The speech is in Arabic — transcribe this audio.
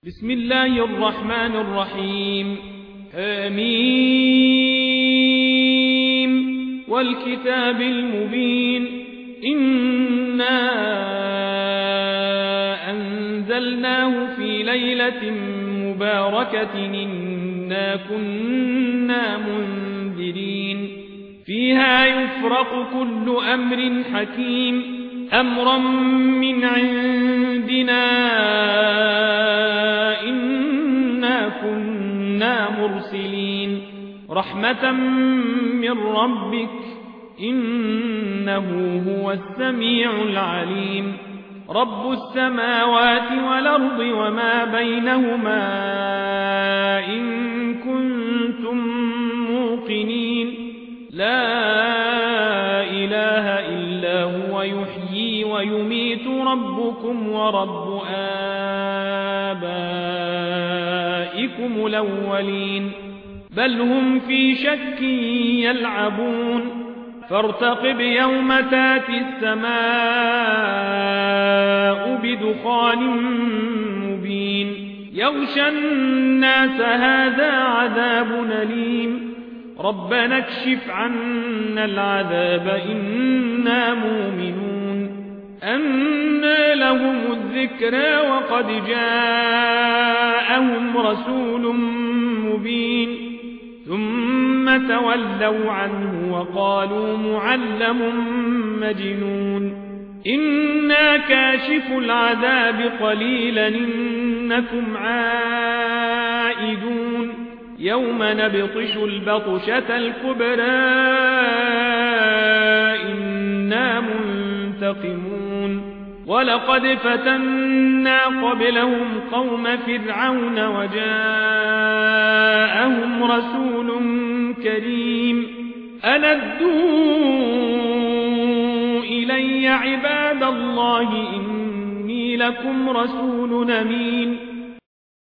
بسم الله الرحمن الرحيم آمين والكتاب المبين إنا أنزلناه في ليلة مباركة إنا كنا منذرين فيها يفرق كل أمر حكيم أمرا من عندنا إنا كنا مرسلين رحمة من ربك إنه هو السميع العليم رب السماوات والأرض وما بينهما إن كنتم موقنين لا إله إلا هو يحيي ويميت ربكم ورب آبائكم الأولين بل هم في شك يلعبون فارتقب يوم تاتي السماء بدخان مبين يغشى الناس هذا عذاب أليم ربنا اكشف عنا العذاب إنا مؤمنون أنى لهم الذكرى وقد جاءهم رسول مبين ثم تولوا عنه وقالوا معلم مجنون إنا كاشف العذاب قليلا إنكم عائدون يوم نبطش البطشة الكبرى إنا منتقمون ولقد فتنا قبلهم قوم فرعون وجاءهم رسول كريم أندوا إلي عباد الله إني لكم رسول أمين